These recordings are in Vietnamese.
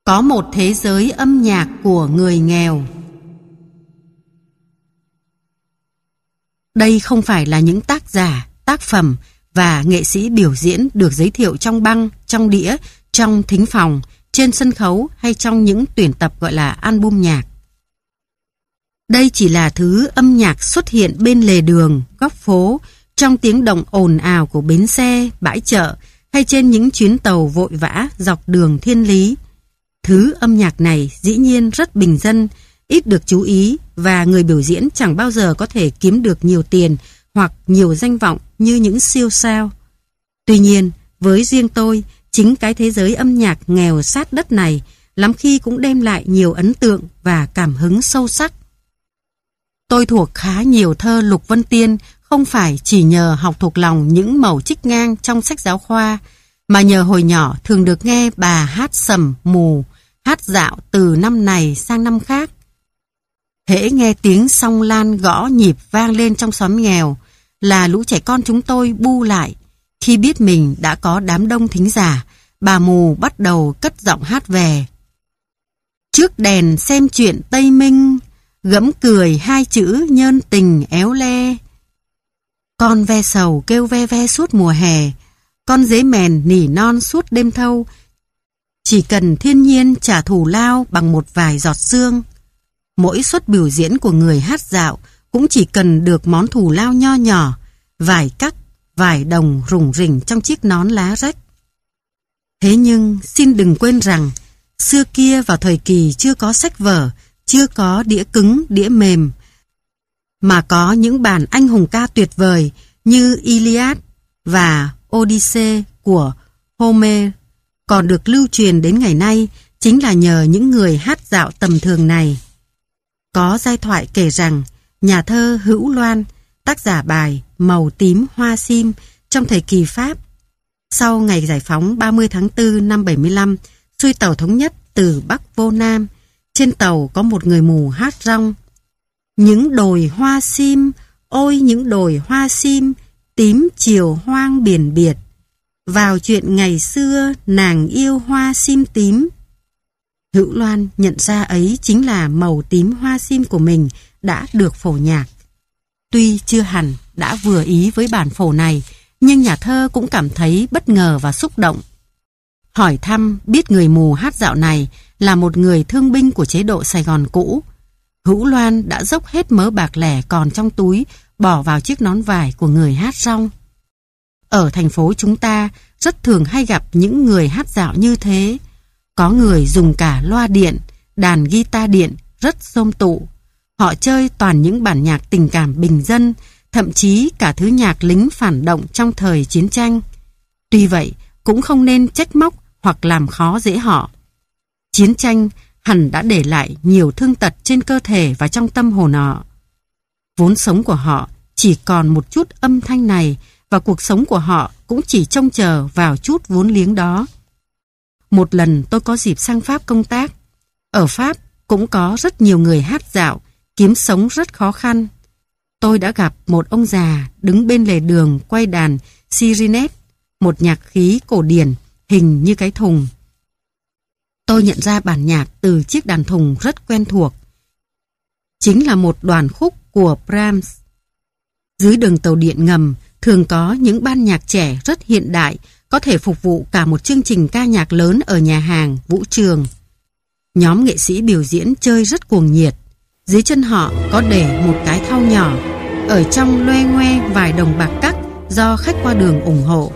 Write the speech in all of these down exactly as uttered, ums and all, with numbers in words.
Có một thế giới âm nhạc của người nghèo. Đây không phải là những tác giả, tác phẩm và nghệ sĩ biểu diễn được giới thiệu trong băng, trong đĩa, trong thính phòng, trên sân khấu hay trong những tuyển tập gọi là album nhạc. Đây chỉ là thứ âm nhạc xuất hiện bên lề đường, góc phố, trong tiếng động ồn ào của bến xe, bãi chợ hay trên những chuyến tàu vội vã dọc đường thiên lý. Thứ âm nhạc này dĩ nhiên rất bình dân, ít được chú ý và người biểu diễn chẳng bao giờ có thể kiếm được nhiều tiền hoặc nhiều danh vọng như những siêu sao. Tuy nhiên, với riêng tôi, chính cái thế giới âm nhạc nghèo sát đất này lắm khi cũng đem lại nhiều ấn tượng và cảm hứng sâu sắc. Tôi thuộc khá nhiều thơ Lục Vân Tiên không phải chỉ nhờ học thuộc lòng những mẩu trích ngang trong sách giáo khoa, mà nhờ hồi nhỏ thường được nghe bà hát sầm mù, hát dạo từ năm này sang năm khác. Hễ nghe tiếng song lan gõ nhịp vang lên trong xóm nghèo là lũ trẻ con chúng tôi bu lại. Khi biết mình đã có đám đông thính giả, bà mù bắt đầu cất giọng hát về. Trước đèn xem chuyện Tây Minh, gẫm cười hai chữ nhân tình éo le. Con ve sầu kêu ve ve suốt mùa hè, con dế mèn nỉ non suốt đêm thâu. Chỉ cần thiên nhiên trả thù lao bằng một vài giọt sương. Mỗi suất biểu diễn của người hát dạo cũng chỉ cần được món thù lao nho nhỏ, vài cắc, vài đồng rủng rỉnh trong chiếc nón lá rách. Thế nhưng xin đừng quên rằng, xưa kia vào thời kỳ chưa có sách vở, chưa có đĩa cứng, đĩa mềm, mà có những bản anh hùng ca tuyệt vời như Iliad và Odyssey của Homer còn được lưu truyền đến ngày nay chính là nhờ những người hát dạo tầm thường này. Có giai thoại kể rằng nhà thơ Hữu Loan, tác giả bài Màu tím hoa sim trong thời kỳ Pháp, sau ngày giải phóng ba mươi tháng tư năm bảy mươi lăm, xuôi tàu thống nhất từ Bắc vô Nam, trên tàu có một người mù hát rong. Những đồi hoa sim, ôi những đồi hoa sim, tím chiều hoang biển biệt. Vào chuyện ngày xưa, nàng yêu hoa sim tím. Hữu Loan nhận ra ấy chính là màu tím hoa sim của mình đã được phổ nhạc. Tuy chưa hẳn đã vừa ý với bản phổ này, nhưng nhà thơ cũng cảm thấy bất ngờ và xúc động. Hỏi thăm biết người mù hát dạo này là một người thương binh của chế độ Sài Gòn cũ. Hữu Loan đã dốc hết mớ bạc lẻ còn trong túi bỏ vào chiếc nón vải của người hát rong. Ở thành phố chúng ta rất thường hay gặp những người hát dạo như thế. Có người dùng cả loa điện, đàn guitar điện rất xôm tụ. Họ chơi toàn những bản nhạc tình cảm bình dân, thậm chí cả thứ nhạc lính phản động trong thời chiến tranh. Tuy vậy, cũng không nên trách móc hoặc làm khó dễ họ. Chiến tranh hẳn đã để lại nhiều thương tật trên cơ thể và trong tâm hồn họ. Vốn sống của họ chỉ còn một chút âm thanh này và cuộc sống của họ cũng chỉ trông chờ vào chút vốn liếng đó. Một lần tôi có dịp sang Pháp công tác. Ở Pháp cũng có rất nhiều người hát dạo, kiếm sống rất khó khăn. Tôi đã gặp một ông già đứng bên lề đường quay đàn Sirinet, một nhạc khí cổ điển hình như cái thùng. Tôi nhận ra bản nhạc từ chiếc đàn thùng rất quen thuộc. Chính là một đoàn khúc của Brahms. Dưới đường tàu điện ngầm thường có những ban nhạc trẻ rất hiện đại, có thể phục vụ cả một chương trình ca nhạc lớn ở nhà hàng, vũ trường. Nhóm nghệ sĩ biểu diễn chơi rất cuồng nhiệt. Dưới chân họ có để một cái thau nhỏ, ở trong loe ngoe vài đồng bạc cắc do khách qua đường ủng hộ.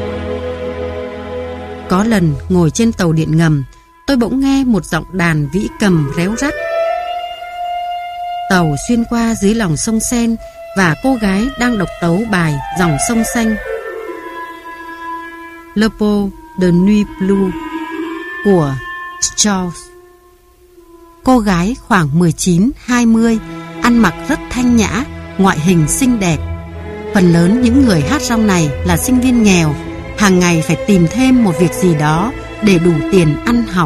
Có lần ngồi trên tàu điện ngầm, tôi bỗng nghe một giọng đàn vĩ cầm réo rắt. Tàu xuyên qua dưới lòng sông Sen và cô gái đang độc tấu bài Dòng sông xanh, Le Beau de Nuit Blue của Strauss. Cô gái khoảng mười chín hai mươi, ăn mặc rất thanh nhã, ngoại hình xinh đẹp. Phần lớn những người hát rong này là sinh viên nghèo, hàng ngày phải tìm thêm một việc gì đó để đủ tiền ăn học.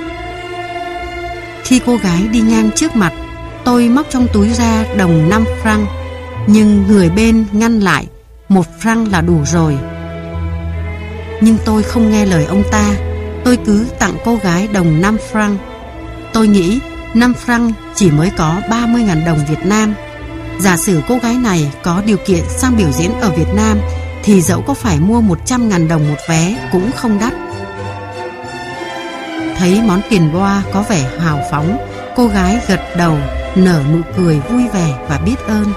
Khi cô gái đi ngang trước mặt, tôi móc trong túi ra đồng năm franc, nhưng người bên ngăn lại, một franc là đủ rồi. Nhưng tôi không nghe lời ông ta, tôi cứ tặng cô gái đồng năm franc. Tôi nghĩ năm franc chỉ mới có ba mươi nghìn đồng Việt Nam. Giả sử cô gái này có điều kiện sang biểu diễn ở Việt Nam thì dẫu có phải mua một trăm nghìn đồng một vé cũng không đắt. Thấy món tiền boa có vẻ hào phóng, cô gái gật đầu, nở nụ cười vui vẻ và biết ơn.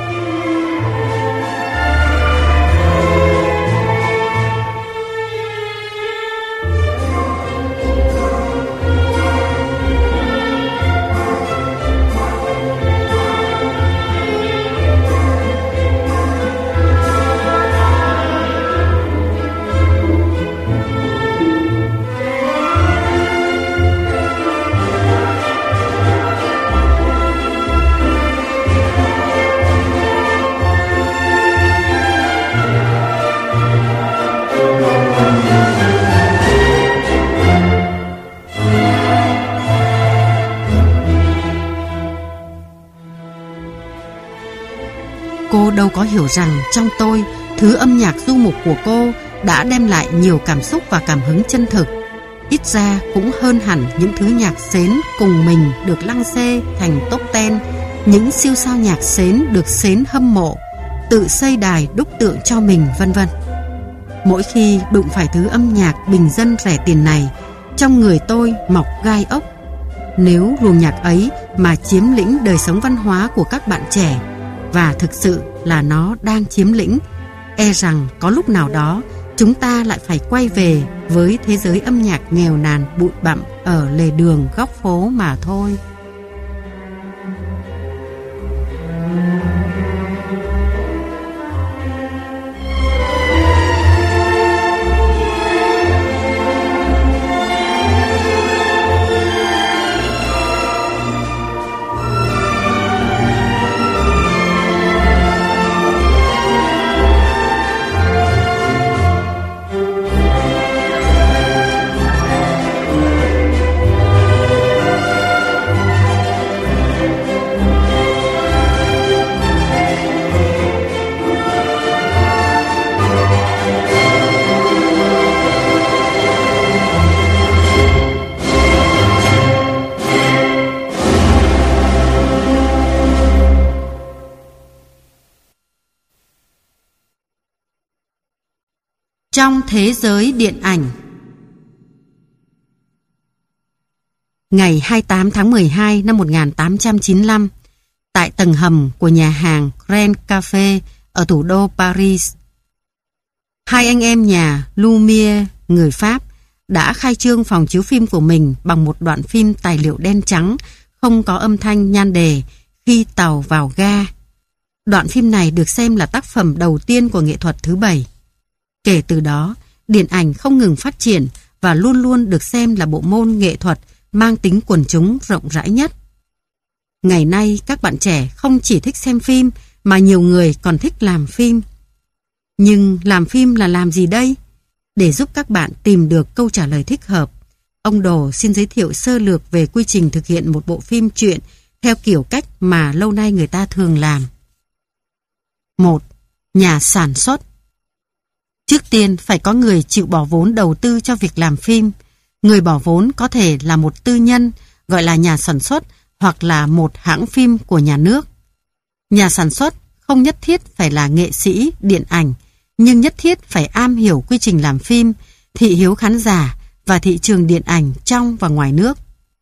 Cô đâu có hiểu rằng trong tôi, thứ âm nhạc du mục của cô đã đem lại nhiều cảm xúc và cảm hứng chân thực. Ít ra cũng hơn hẳn những thứ nhạc xến cùng mình được lăng xê thành top ten, những siêu sao nhạc xến được xến hâm mộ, tự xây đài đúc tượng cho mình, vân vân. Mỗi khi đụng phải thứ âm nhạc bình dân rẻ tiền này, trong người tôi mọc gai ốc. Nếu luồng nhạc ấy mà chiếm lĩnh đời sống văn hóa của các bạn trẻ, và thực sự là nó đang chiếm lĩnh, e rằng có lúc nào đó chúng ta lại phải quay về với thế giới âm nhạc nghèo nàn bụi bặm ở lề đường góc phố mà thôi. Trong thế giới điện ảnh. Ngày hai mươi tám tháng mười hai năm một nghìn tám trăm chín mươi lăm, tại tầng hầm của nhà hàng Grand Café ở thủ đô Paris, hai anh em nhà Lumière người Pháp đã khai trương phòng chiếu phim của mình bằng một đoạn phim tài liệu đen trắng, không có âm thanh nhan đề, Khi tàu vào ga. Đoạn phim này được xem là tác phẩm đầu tiên của nghệ thuật thứ bảy. Kể từ đó, điện ảnh không ngừng phát triển và luôn luôn được xem là bộ môn nghệ thuật mang tính quần chúng rộng rãi nhất. Ngày nay, các bạn trẻ không chỉ thích xem phim mà nhiều người còn thích làm phim. Nhưng làm phim là làm gì đây? Để giúp các bạn tìm được câu trả lời thích hợp, ông Đồ xin giới thiệu sơ lược về quy trình thực hiện một bộ phim truyện theo kiểu cách mà lâu nay người ta thường làm. một. Nhà sản xuất. Trước tiên phải có người chịu bỏ vốn đầu tư cho việc làm phim. Người bỏ vốn có thể là một tư nhân, gọi là nhà sản xuất, hoặc là một hãng phim của nhà nước. Nhà sản xuất không nhất thiết phải là nghệ sĩ điện ảnh, nhưng nhất thiết phải am hiểu quy trình làm phim, thị hiếu khán giả và thị trường điện ảnh trong và ngoài nước.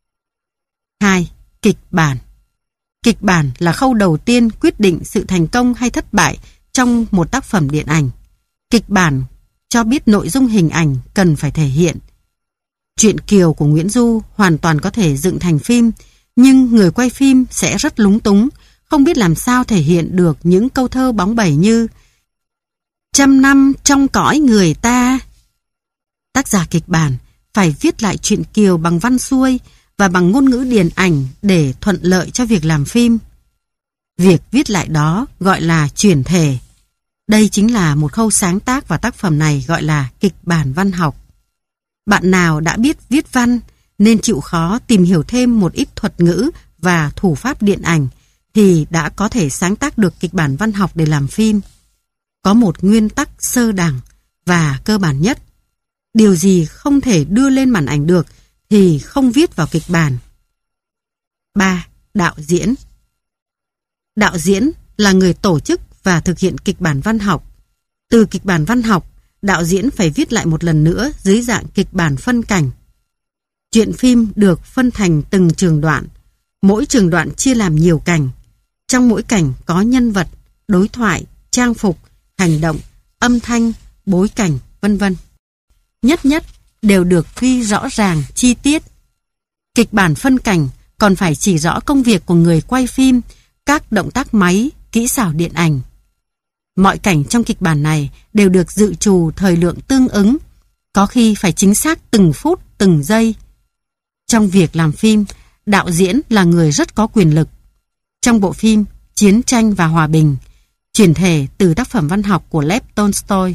hai. Kịch bản. Kịch bản là khâu đầu tiên quyết định sự thành công hay thất bại trong một tác phẩm điện ảnh. Kịch bản cho biết nội dung hình ảnh cần phải thể hiện. Truyện Kiều của Nguyễn Du hoàn toàn có thể dựng thành phim, nhưng người quay phim sẽ rất lúng túng, không biết làm sao thể hiện được những câu thơ bóng bẩy như trăm năm trong cõi người ta. Tác giả kịch bản phải viết lại truyện Kiều bằng văn xuôi và bằng ngôn ngữ điện ảnh để thuận lợi cho việc làm phim. Việc viết lại đó gọi là chuyển thể. Đây chính là một khâu sáng tác và tác phẩm này gọi là kịch bản văn học. Bạn nào đã biết viết văn nên chịu khó tìm hiểu thêm một ít thuật ngữ và thủ pháp điện ảnh thì đã có thể sáng tác được kịch bản văn học để làm phim. Có một nguyên tắc sơ đẳng và cơ bản nhất. Điều gì không thể đưa lên màn ảnh được thì không viết vào kịch bản. ba. Đạo diễn. Đạo diễn là người tổ chức và thực hiện kịch bản văn học. Từ kịch bản văn học, đạo diễn phải viết lại một lần nữa dưới dạng kịch bản phân cảnh. Truyện phim được phân thành từng trường đoạn. Mỗi trường đoạn chia làm nhiều cảnh. Trong mỗi cảnh có nhân vật, đối thoại, trang phục, hành động, âm thanh, bối cảnh, vân vân. Nhất nhất đều được ghi rõ ràng, chi tiết. Kịch bản phân cảnh còn phải chỉ rõ công việc của người quay phim, các động tác máy, kỹ xảo điện ảnh. Mọi cảnh trong kịch bản này đều được dự trù thời lượng tương ứng, có khi phải chính xác từng phút, từng giây. Trong việc làm phim, đạo diễn là người rất có quyền lực. Trong bộ phim Chiến tranh và Hòa bình, chuyển thể từ tác phẩm văn học của Lev Tolstoy,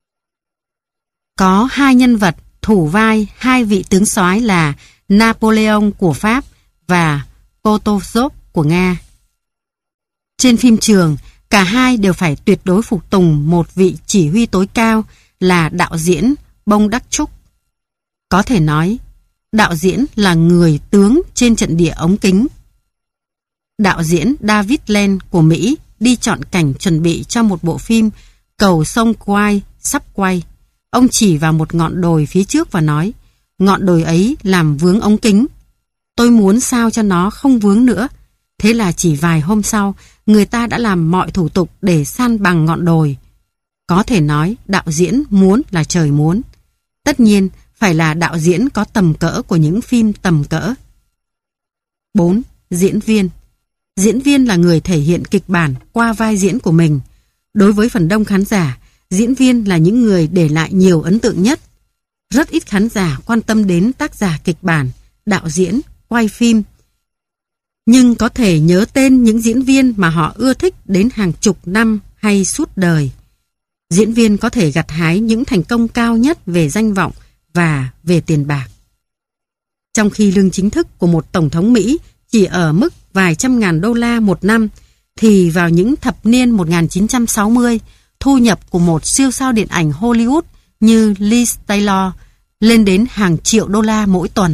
có hai nhân vật thủ vai hai vị tướng soái là Napoleon của Pháp và Kutuzov của Nga. Trên phim trường, cả hai đều phải tuyệt đối phục tùng một vị chỉ huy tối cao là đạo diễn Bondarchuk. Có thể nói, đạo diễn là người tướng trên trận địa ống kính. Đạo diễn David Lean của Mỹ đi chọn cảnh chuẩn bị cho một bộ phim Cầu sông Kwai sắp quay. Ông chỉ vào một ngọn đồi phía trước và nói, ngọn đồi ấy làm vướng ống kính. Tôi muốn sao cho nó không vướng nữa. Thế là chỉ vài hôm sau, người ta đã làm mọi thủ tục để san bằng ngọn đồi. Có thể nói, đạo diễn muốn là trời muốn. Tất nhiên, phải là đạo diễn có tầm cỡ của những phim tầm cỡ. bốn. Diễn viên. Diễn viên là người thể hiện kịch bản qua vai diễn của mình. Đối với phần đông khán giả, diễn viên là những người để lại nhiều ấn tượng nhất. Rất ít khán giả quan tâm đến tác giả kịch bản, đạo diễn, quay phim. Nhưng có thể nhớ tên những diễn viên mà họ ưa thích đến hàng chục năm hay suốt đời. Diễn viên có thể gặt hái những thành công cao nhất về danh vọng và về tiền bạc. Trong khi lương chính thức của một tổng thống Mỹ chỉ ở mức vài trăm ngàn đô la một năm, thì vào những thập niên một nghìn chín trăm sáu mươi, thu nhập của một siêu sao điện ảnh Hollywood như Liz Taylor lên đến hàng triệu đô la mỗi tuần.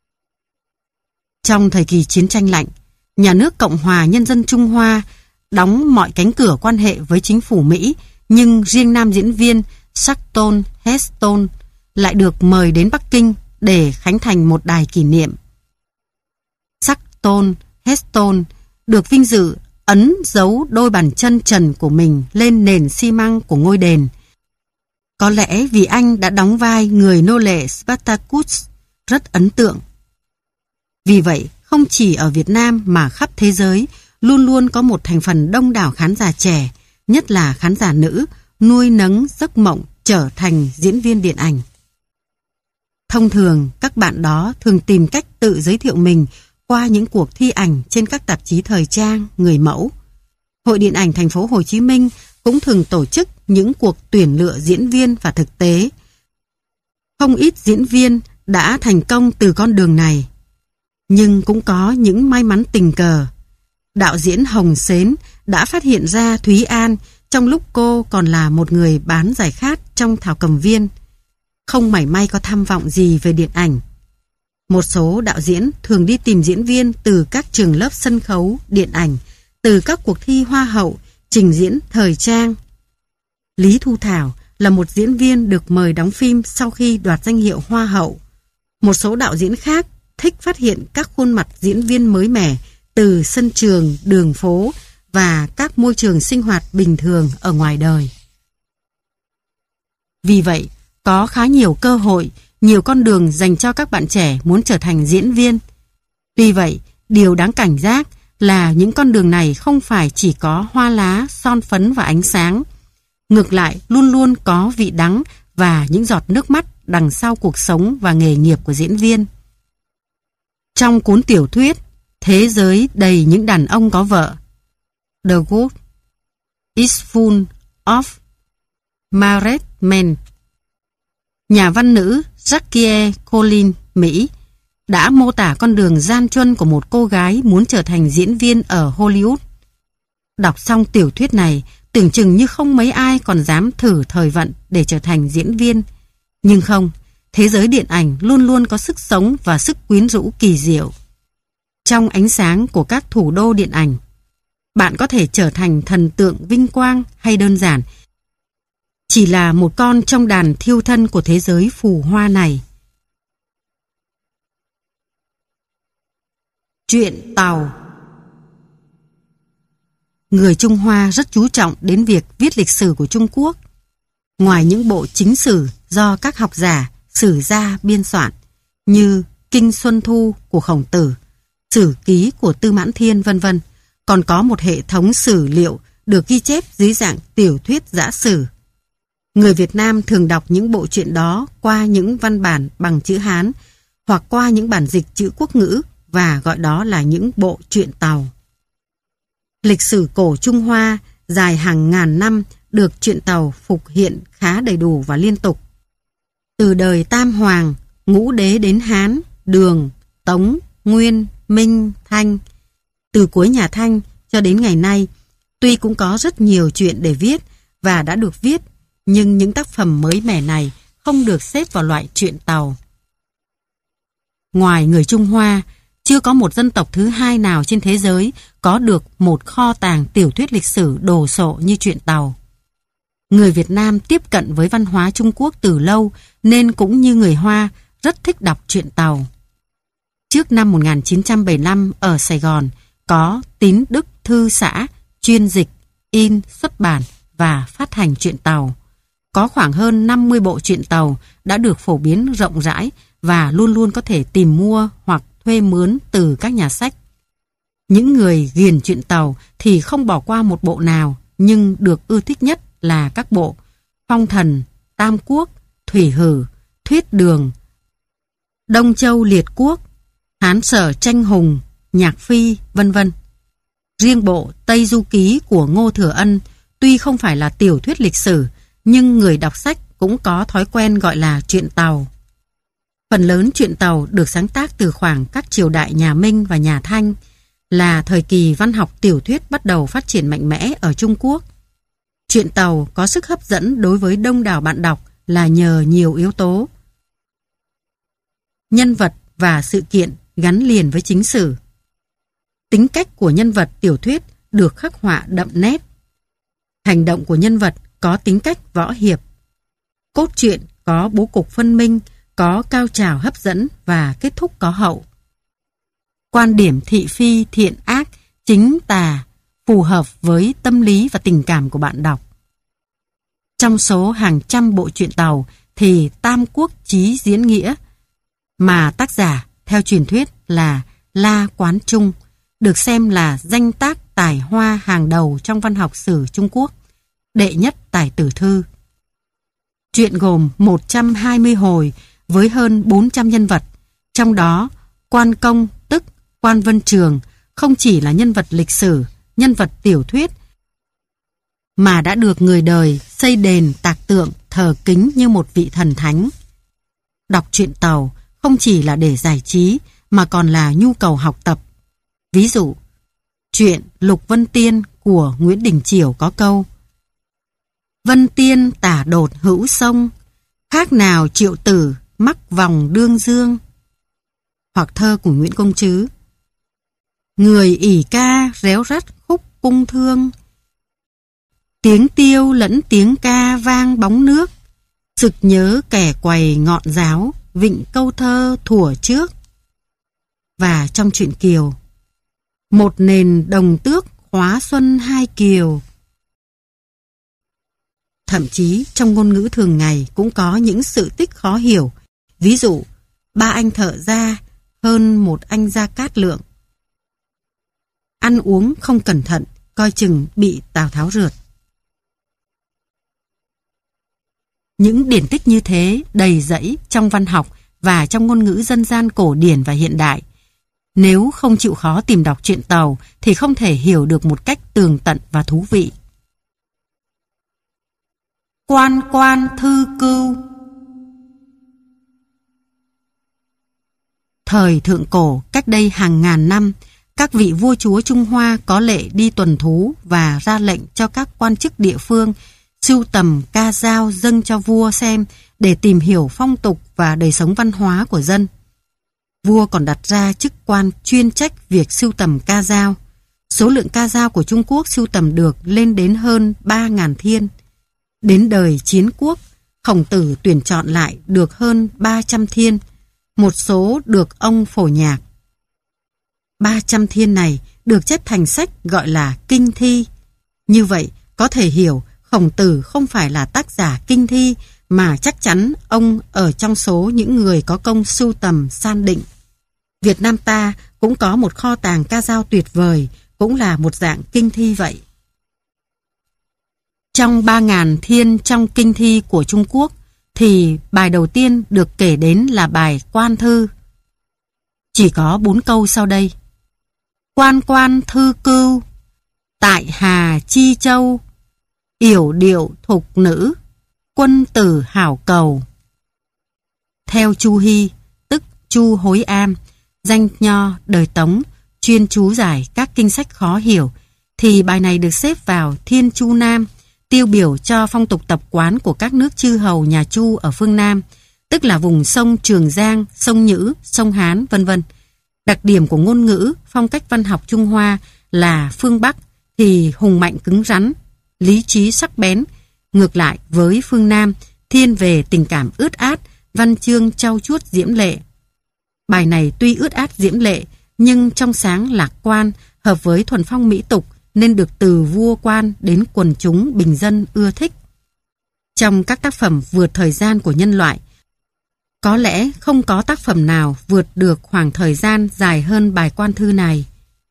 Trong thời kỳ chiến tranh lạnh, nhà nước Cộng hòa Nhân dân Trung Hoa đóng mọi cánh cửa quan hệ với chính phủ Mỹ, nhưng riêng nam diễn viên Charlton Heston lại được mời đến Bắc Kinh để khánh thành một đài kỷ niệm. Charlton Heston được vinh dự ấn dấu đôi bàn chân trần của mình lên nền xi măng của ngôi đền. Có lẽ vì anh đã đóng vai người nô lệ Spartacus rất ấn tượng. Vì vậy, không chỉ ở Việt Nam mà khắp thế giới, luôn luôn có một thành phần đông đảo khán giả trẻ, nhất là khán giả nữ, nuôi nấng giấc mộng trở thành diễn viên điện ảnh. Thông thường, các bạn đó thường tìm cách tự giới thiệu mình qua những cuộc thi ảnh trên các tạp chí thời trang, người mẫu. Hội Điện ảnh Thành phố Hồ Chí Minh cũng thường tổ chức những cuộc tuyển lựa diễn viên và thực tế. Không ít diễn viên đã thành công từ con đường này. Nhưng cũng có những may mắn tình cờ. Đạo diễn Hồng Sến đã phát hiện ra Thúy An trong lúc cô còn là một người bán giải khát trong Thảo Cầm Viên. Không mảy may có tham vọng gì về điện ảnh. Một số đạo diễn thường đi tìm diễn viên từ các trường lớp sân khấu, điện ảnh, từ các cuộc thi hoa hậu, trình diễn thời trang. Lý Thu Thảo là một diễn viên được mời đóng phim sau khi đoạt danh hiệu hoa hậu. Một số đạo diễn khác thích phát hiện các khuôn mặt diễn viên mới mẻ từ sân trường, đường phố và các môi trường sinh hoạt bình thường ở ngoài đời. Vì vậy, có khá nhiều cơ hội, nhiều con đường dành cho các bạn trẻ muốn trở thành diễn viên. Tuy vậy, điều đáng cảnh giác là những con đường này không phải chỉ có hoa lá, son phấn và ánh sáng. Ngược lại, luôn luôn có vị đắng và những giọt nước mắt đằng sau cuộc sống và nghề nghiệp của diễn viên. Trong cuốn tiểu thuyết Thế giới đầy những đàn ông có vợ, The World is Full of Married Men, nhà văn nữ Jackie Collins, Mỹ, đã mô tả con đường gian truân của một cô gái muốn trở thành diễn viên ở Hollywood. Đọc xong tiểu thuyết này, tưởng chừng như không mấy ai còn dám thử thời vận để trở thành diễn viên. Nhưng không, thế giới điện ảnh luôn luôn có sức sống và sức quyến rũ kỳ diệu. Trong ánh sáng của các thủ đô điện ảnh, bạn có thể trở thành thần tượng vinh quang hay đơn giản chỉ là một con trong đàn thiêu thân của thế giới phù hoa này. Truyện tàu. Người Trung Hoa rất chú trọng đến việc viết lịch sử của Trung Quốc. Ngoài những bộ chính sử do các học giả, sử gia biên soạn như Kinh Xuân Thu của Khổng Tử, Sử Ký của Tư Mãn Thiên vân vân, còn có một hệ thống sử liệu được ghi chép dưới dạng tiểu thuyết giã sử. Người Việt Nam thường đọc những bộ truyện đó qua những văn bản bằng chữ Hán hoặc qua những bản dịch chữ quốc ngữ và gọi đó là những bộ truyện tàu. Lịch sử cổ Trung Hoa dài hàng ngàn năm được truyện tàu phục hiện khá đầy đủ và liên tục. Từ đời Tam Hoàng, Ngũ Đế đến Hán, Đường, Tống, Nguyên, Minh, Thanh. Từ cuối nhà Thanh cho đến ngày nay, tuy cũng có rất nhiều chuyện để viết và đã được viết, nhưng những tác phẩm mới mẻ này không được xếp vào loại truyện tàu. Ngoài người Trung Hoa, chưa có một dân tộc thứ hai nào trên thế giới có được một kho tàng tiểu thuyết lịch sử đồ sộ như truyện tàu. Người Việt Nam tiếp cận với văn hóa Trung Quốc từ lâu nên cũng như người Hoa rất thích đọc truyện tàu. Trước năm một nghìn chín trăm bảy mươi lăm ở Sài Gòn có Tín Đức Thư Xã chuyên dịch, in, xuất bản và phát hành truyện tàu. Có khoảng hơn năm mươi bộ truyện tàu đã được phổ biến rộng rãi và luôn luôn có thể tìm mua hoặc thuê mướn từ các nhà sách. Những người ghiền truyện tàu thì không bỏ qua một bộ nào, nhưng được ưa thích nhất là các bộ Phong Thần, Tam Quốc, Thủy Hử, Thuyết Đường, Đông Châu Liệt Quốc, Hán Sở Tranh Hùng, Nhạc Phi, vân vân. Riêng bộ Tây Du Ký của Ngô Thừa Ân tuy không phải là tiểu thuyết lịch sử, nhưng người đọc sách cũng có thói quen gọi là truyện tàu. Phần lớn truyện tàu được sáng tác từ khoảng các triều đại nhà Minh và nhà Thanh, là thời kỳ văn học tiểu thuyết bắt đầu phát triển mạnh mẽ ở Trung Quốc. Truyện tàu có sức hấp dẫn đối với đông đảo bạn đọc là nhờ nhiều yếu tố. Nhân vật và sự kiện gắn liền với chính sử. Tính cách của nhân vật tiểu thuyết được khắc họa đậm nét. Hành động của nhân vật có tính cách võ hiệp. Cốt truyện có bố cục phân minh, có cao trào hấp dẫn và kết thúc có hậu. Quan điểm thị phi thiện ác, chính tà phù hợp với tâm lý và tình cảm của bạn đọc. Trong số hàng trăm bộ truyện tàu thì Tam Quốc Chí Diễn Nghĩa, mà tác giả theo truyền thuyết là La Quán Trung, được xem là danh tác tài hoa hàng đầu trong văn học sử Trung Quốc, đệ nhất tài tử thư. Truyện gồm một trăm hai mươi hồi với hơn bốn trăm nhân vật, trong đó Quan Công tức Quan Vân Trường không chỉ là nhân vật lịch sử, nhân vật tiểu thuyết, mà đã được người đời xây đền tạc tượng thờ kính như một vị thần thánh. Đọc truyện tàu không chỉ là để giải trí mà còn là nhu cầu học tập. Ví dụ, truyện Lục Vân Tiên của Nguyễn Đình Chiểu có câu: Vân Tiên tả đột hữu sông, khác nào triệu tử mắc vòng đương dương. Hoặc thơ của Nguyễn Công Trứ: Người ỷ ca réo rắt khúc cung thương, tiếng tiêu lẫn tiếng ca vang bóng nước, sực nhớ kẻ quầy ngọn giáo, vịnh câu thơ thuở trước. Và trong truyện Kiều: Một nền đồng tước khóa xuân hai kiều. Thậm chí trong ngôn ngữ thường ngày cũng có những sự tích khó hiểu. Ví dụ, ba anh thợ gia hơn một anh gia cát lượng. Ăn uống không cẩn thận, coi chừng bị Tào Tháo rượt. Những điển tích như thế đầy rẫy trong văn học và trong ngôn ngữ dân gian cổ điển và hiện đại. Nếu không chịu khó tìm đọc truyện tàu thì không thể hiểu được một cách tường tận và thú vị. Quan quan thư cưu. Thời thượng cổ, cách đây hàng ngàn năm, các vị vua chúa Trung Hoa có lệ đi tuần thú và ra lệnh cho các quan chức địa phương sưu tầm ca dao dâng cho vua xem để tìm hiểu phong tục và đời sống văn hóa của dân. Vua còn đặt ra chức quan chuyên trách việc sưu tầm ca dao. Số lượng ca dao của Trung Quốc sưu tầm được lên đến hơn ba nghìn thiên. Đến đời Chiến Quốc, Khổng Tử tuyển chọn lại được hơn ba trăm thiên, một số được ông phổ nhạc. ba trăm thiên này được chép thành sách gọi là kinh thi. Như vậy, có thể hiểu Khổng Tử không phải là tác giả kinh thi, mà chắc chắn ông ở trong số những người có công sưu tầm san định. Việt Nam ta cũng có một kho tàng ca dao tuyệt vời, cũng là một dạng kinh thi vậy. Trong ba nghìn thiên trong kinh thi của Trung Quốc, thì bài đầu tiên được kể đến là bài Quan Thư. Chỉ có bốn câu sau đây. Quan quan thư cưu, tại Hà Chi Châu, yểu điệu thục nữ, quân tử hảo cầu. Theo Chu Hy, tức Chu Hối Am, danh nho đời Tống, chuyên chú giải các kinh sách khó hiểu, thì bài này được xếp vào Thiên Chu Nam, tiêu biểu cho phong tục tập quán của các nước chư hầu nhà Chu ở phương Nam, tức là vùng sông Trường Giang, sông Nhữ, sông Hán, vân vân. Đặc điểm của ngôn ngữ, phong cách văn học Trung Hoa là phương Bắc thì hùng mạnh cứng rắn, lý trí sắc bén. Ngược lại với phương Nam, thiên về tình cảm ướt át, văn chương trau chuốt diễm lệ. Bài này tuy ướt át diễm lệ, nhưng trong sáng lạc quan, hợp với thuần phong mỹ tục, nên được từ vua quan đến quần chúng bình dân ưa thích. Trong các tác phẩm vượt thời gian của nhân loại, có lẽ không có tác phẩm nào vượt được khoảng thời gian dài hơn bài Quan Thư này.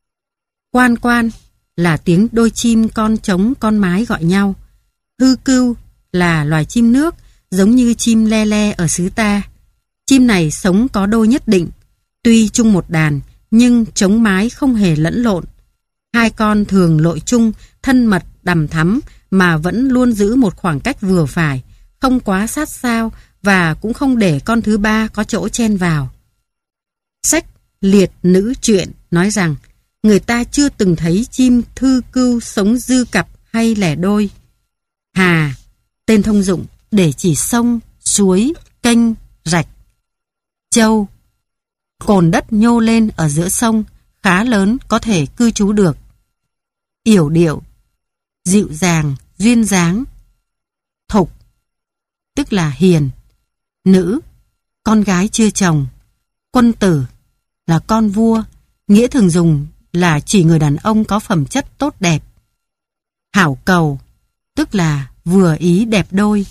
Quan quan là tiếng đôi chim con trống con mái gọi nhau. Hư cưu là loài chim nước, giống như chim le le ở xứ ta. Chim này sống có đôi nhất định, tuy chung một đàn, nhưng trống mái không hề lẫn lộn. Hai con thường lội chung, thân mật, đằm thắm, mà vẫn luôn giữ một khoảng cách vừa phải, không quá sát sao và cũng không để con thứ ba có chỗ chen vào. Sách Liệt Nữ Truyện nói rằng người ta chưa từng thấy chim thư cưu sống dư cặp hay lẻ đôi. Hà, tên thông dụng để chỉ sông, suối, kênh, rạch. Châu, cồn đất nhô lên ở giữa sông, khá lớn, có thể cư trú được. Yểu điệu, dịu dàng, duyên dáng. Thục, tức là hiền. Nữ, con gái chưa chồng. Quân tử là con vua, nghĩa thường dùng là chỉ người đàn ông có phẩm chất tốt đẹp. Hảo cầu, tức là vừa ý đẹp đôi.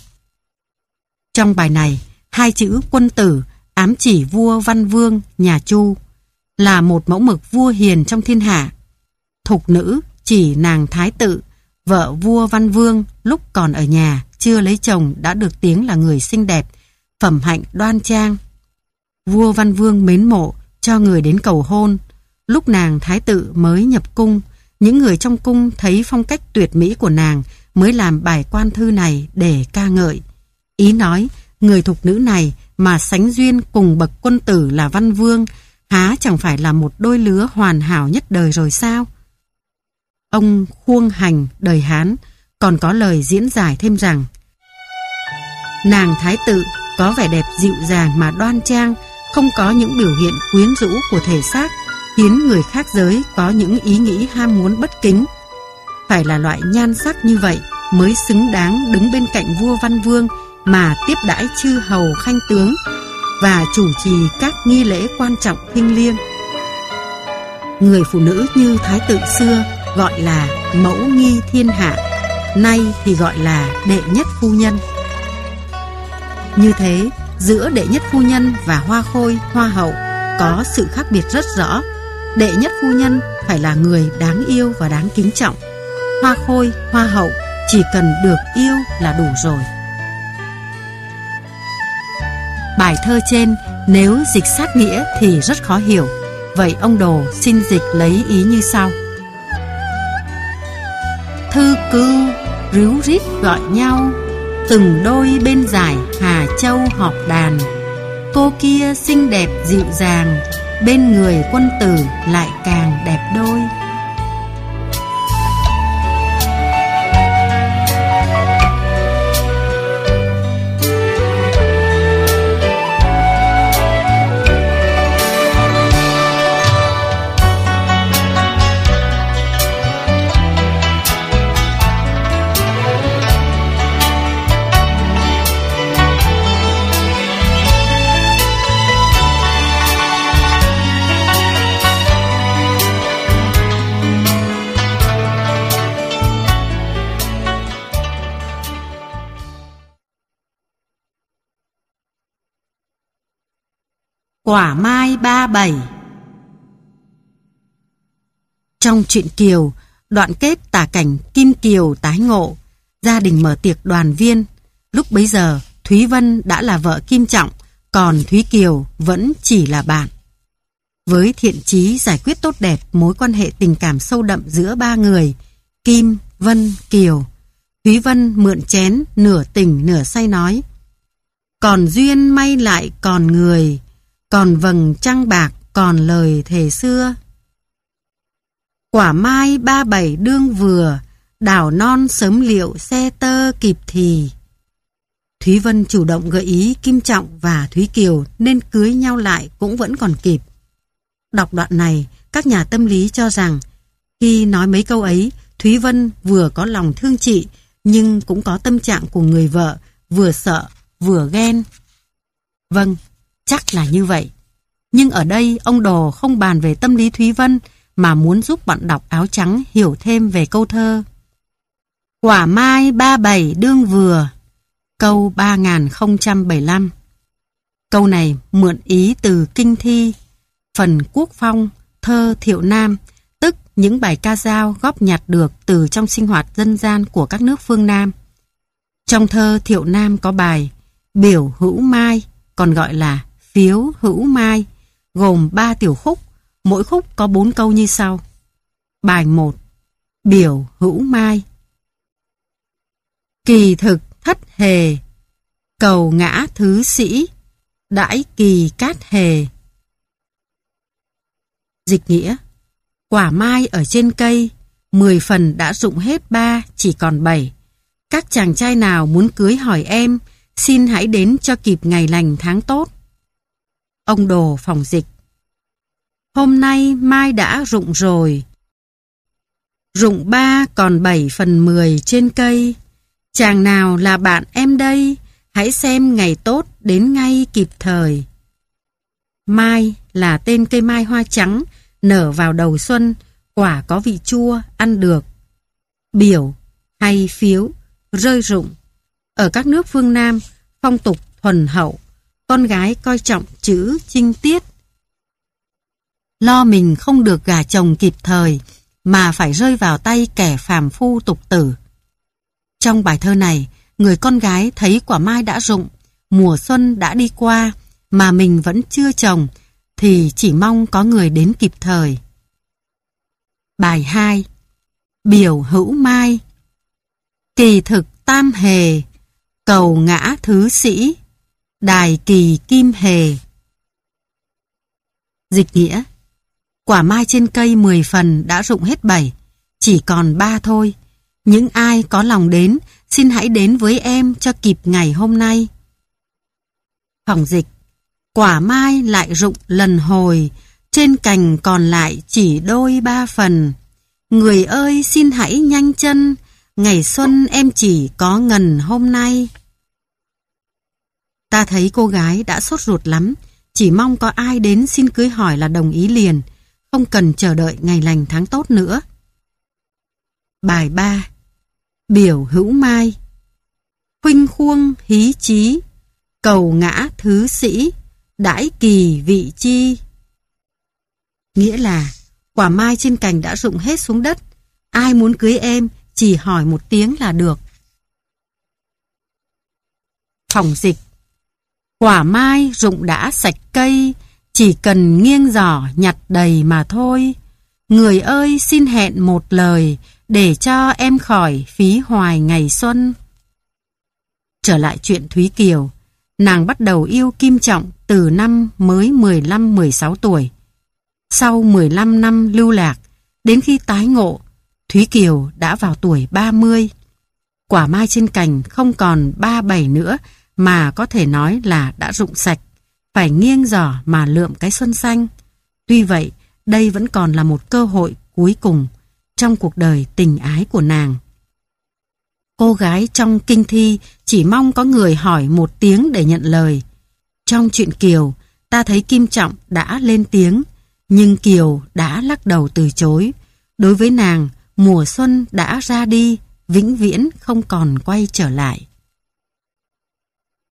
Trong bài này, hai chữ quân tử ám chỉ vua Văn Vương nhà Chu, là một mẫu mực vua hiền trong thiên hạ. Thục nữ chỉ nàng Thái Tự, vợ vua Văn Vương lúc còn ở nhà, chưa lấy chồng đã được tiếng là người xinh đẹp, phẩm hạnh đoan trang. Vua Văn Vương mến mộ, cho người đến cầu hôn. Lúc nàng Thái Tự mới nhập cung, những người trong cung thấy phong cách tuyệt mỹ của nàng mới làm bài Quan Thư này để ca ngợi. Ý nói, người thục nữ này mà sánh duyên cùng bậc quân tử là Văn Vương, há chẳng phải là một đôi lứa hoàn hảo nhất đời rồi sao? Ông Khuông Hành đời Hán còn có lời diễn giải thêm rằng nàng Thái Tự có vẻ đẹp dịu dàng mà đoan trang, không có những biểu hiện quyến rũ của thể xác, khiến người khác giới có những ý nghĩ ham muốn bất kính. Phải là loại nhan sắc như vậy mới xứng đáng đứng bên cạnh vua Văn Vương mà tiếp đãi chư hầu khanh tướng và chủ trì các nghi lễ quan trọng thiêng liêng. Người phụ nữ như Thái Tự xưa gọi là mẫu nghi thiên hạ, nay thì gọi là đệ nhất phu nhân. Như thế, giữa đệ nhất phu nhân và hoa khôi, hoa hậu có sự khác biệt rất rõ. Đệ nhất phu nhân phải là người đáng yêu và đáng kính trọng. Hoa khôi, hoa hậu chỉ cần được yêu là đủ rồi. Bài thơ trên nếu dịch sát nghĩa thì rất khó hiểu. Vậy ông Đồ xin dịch lấy ý như sau. Thư cưu ríu rít gọi nhau, từng đôi bên dải Hà Châu họp đàn. Cô kia xinh đẹp dịu dàng, bên người quân tử lại càng đẹp đôi. Quả mai ba bảy. Trong truyện Kiều, đoạn kết tả cảnh Kim Kiều tái ngộ, gia đình mở tiệc đoàn viên. Lúc bấy giờ, Thúy Vân đã là vợ Kim Trọng, còn Thúy Kiều vẫn chỉ là bạn. Với thiện chí giải quyết tốt đẹp mối quan hệ tình cảm sâu đậm giữa ba người, Kim, Vân, Kiều, Thúy Vân mượn chén, nửa tỉnh nửa say nói: còn duyên may lại còn người, còn vầng trăng bạc còn lời thề xưa. Quả mai ba bảy đương vừa, đảo non sớm liệu xe tơ kịp thì. Thúy Vân chủ động gợi ý Kim Trọng và Thúy Kiều nên cưới nhau lại cũng vẫn còn kịp. Đọc đoạn này, các nhà tâm lý cho rằng khi nói mấy câu ấy, Thúy Vân vừa có lòng thương chị nhưng cũng có tâm trạng của người vợ, vừa sợ vừa ghen. Vâng, chắc là như vậy. Nhưng ở đây ông Đồ không bàn về tâm lý Thúy Vân mà muốn giúp bạn đọc áo trắng hiểu thêm về câu thơ Quả mai ba bảy đương vừa, câu ba nghìn không trăm bảy mươi lăm. Câu này mượn ý từ Kinh Thi, phần Quốc Phong, thơ Thiệu Nam, tức những bài ca dao góp nhặt được từ trong sinh hoạt dân gian của các nước phương Nam. Trong thơ Thiệu Nam có bài Biểu Hữu Mai, còn gọi là Phiếu Hữu Mai, gồm ba tiểu khúc, mỗi khúc có bốn câu như sau. Bài một, Biểu Hữu Mai. Kỳ thực thất hề, cầu ngã thứ sĩ, đãi kỳ cát hề. Dịch nghĩa: quả mai ở trên cây, mười phần đã rụng hết ba, chỉ còn bảy. Các chàng trai nào muốn cưới hỏi em, xin hãy đến cho kịp ngày lành tháng tốt. Ông Đồ phòng dịch: hôm nay mai đã rụng rồi, rụng ba còn bảy phần mười trên cây. Chàng nào là bạn em đây, hãy xem ngày tốt đến ngay kịp thời. Mai là tên cây mai hoa trắng, nở vào đầu xuân, quả có vị chua, ăn được. Biểu hay phiếu, rơi rụng. Ở các nước phương Nam, phong tục thuần hậu, con gái coi trọng chữ trinh tiết. Lo mình không được gả chồng kịp thời, mà phải rơi vào tay kẻ phàm phu tục tử. Trong bài thơ này, người con gái thấy quả mai đã rụng, mùa xuân đã đi qua, mà mình vẫn chưa chồng, thì chỉ mong có người đến kịp thời. Bài hai, Biểu Hữu Mai. Kỳ thực tam hề, cầu ngã thứ sĩ, đài kỳ kim hề. Dịch nghĩa: quả mai trên cây mười phần đã rụng hết bảy, chỉ còn ba thôi. Những ai có lòng đến, xin hãy đến với em cho kịp ngày hôm nay. Phỏng dịch: quả mai lại rụng lần hồi, trên cành còn lại chỉ đôi ba phần. Người ơi xin hãy nhanh chân, ngày xuân em chỉ có ngần hôm nay. Ta thấy cô gái đã sốt ruột lắm, chỉ mong có ai đến xin cưới hỏi là đồng ý liền, không cần chờ đợi ngày lành tháng tốt nữa. Bài ba, Biểu Hữu Mai. Khuynh khuông hí chí, cầu ngã thứ sĩ, đãi kỳ vị chi. Nghĩa là quả mai trên cành đã rụng hết xuống đất, ai muốn cưới em chỉ hỏi một tiếng là được. Phỏng dịch: quả mai rụng đã sạch cây, chỉ cần nghiêng giỏ nhặt đầy mà thôi. Người ơi xin hẹn một lời, để cho em khỏi phí hoài ngày xuân. Trở lại chuyện Thúy Kiều, nàng bắt đầu yêu Kim Trọng từ năm mới mười lăm mười sáu tuổi. Sau mười lăm năm lưu lạc, đến khi tái ngộ, Thúy Kiều đã vào tuổi ba mươi. Quả mai trên cành không còn ba bảy nữa, mà có thể nói là đã rụng sạch, phải nghiêng giỏ mà lượm cái xuân xanh. Tuy vậy, đây vẫn còn là một cơ hội cuối cùng trong cuộc đời tình ái của nàng. Cô gái trong Kinh Thi chỉ mong có người hỏi một tiếng để nhận lời. Trong truyện Kiều, ta thấy Kim Trọng đã lên tiếng, nhưng Kiều đã lắc đầu từ chối. Đối với nàng, mùa xuân đã ra đi, vĩnh viễn không còn quay trở lại.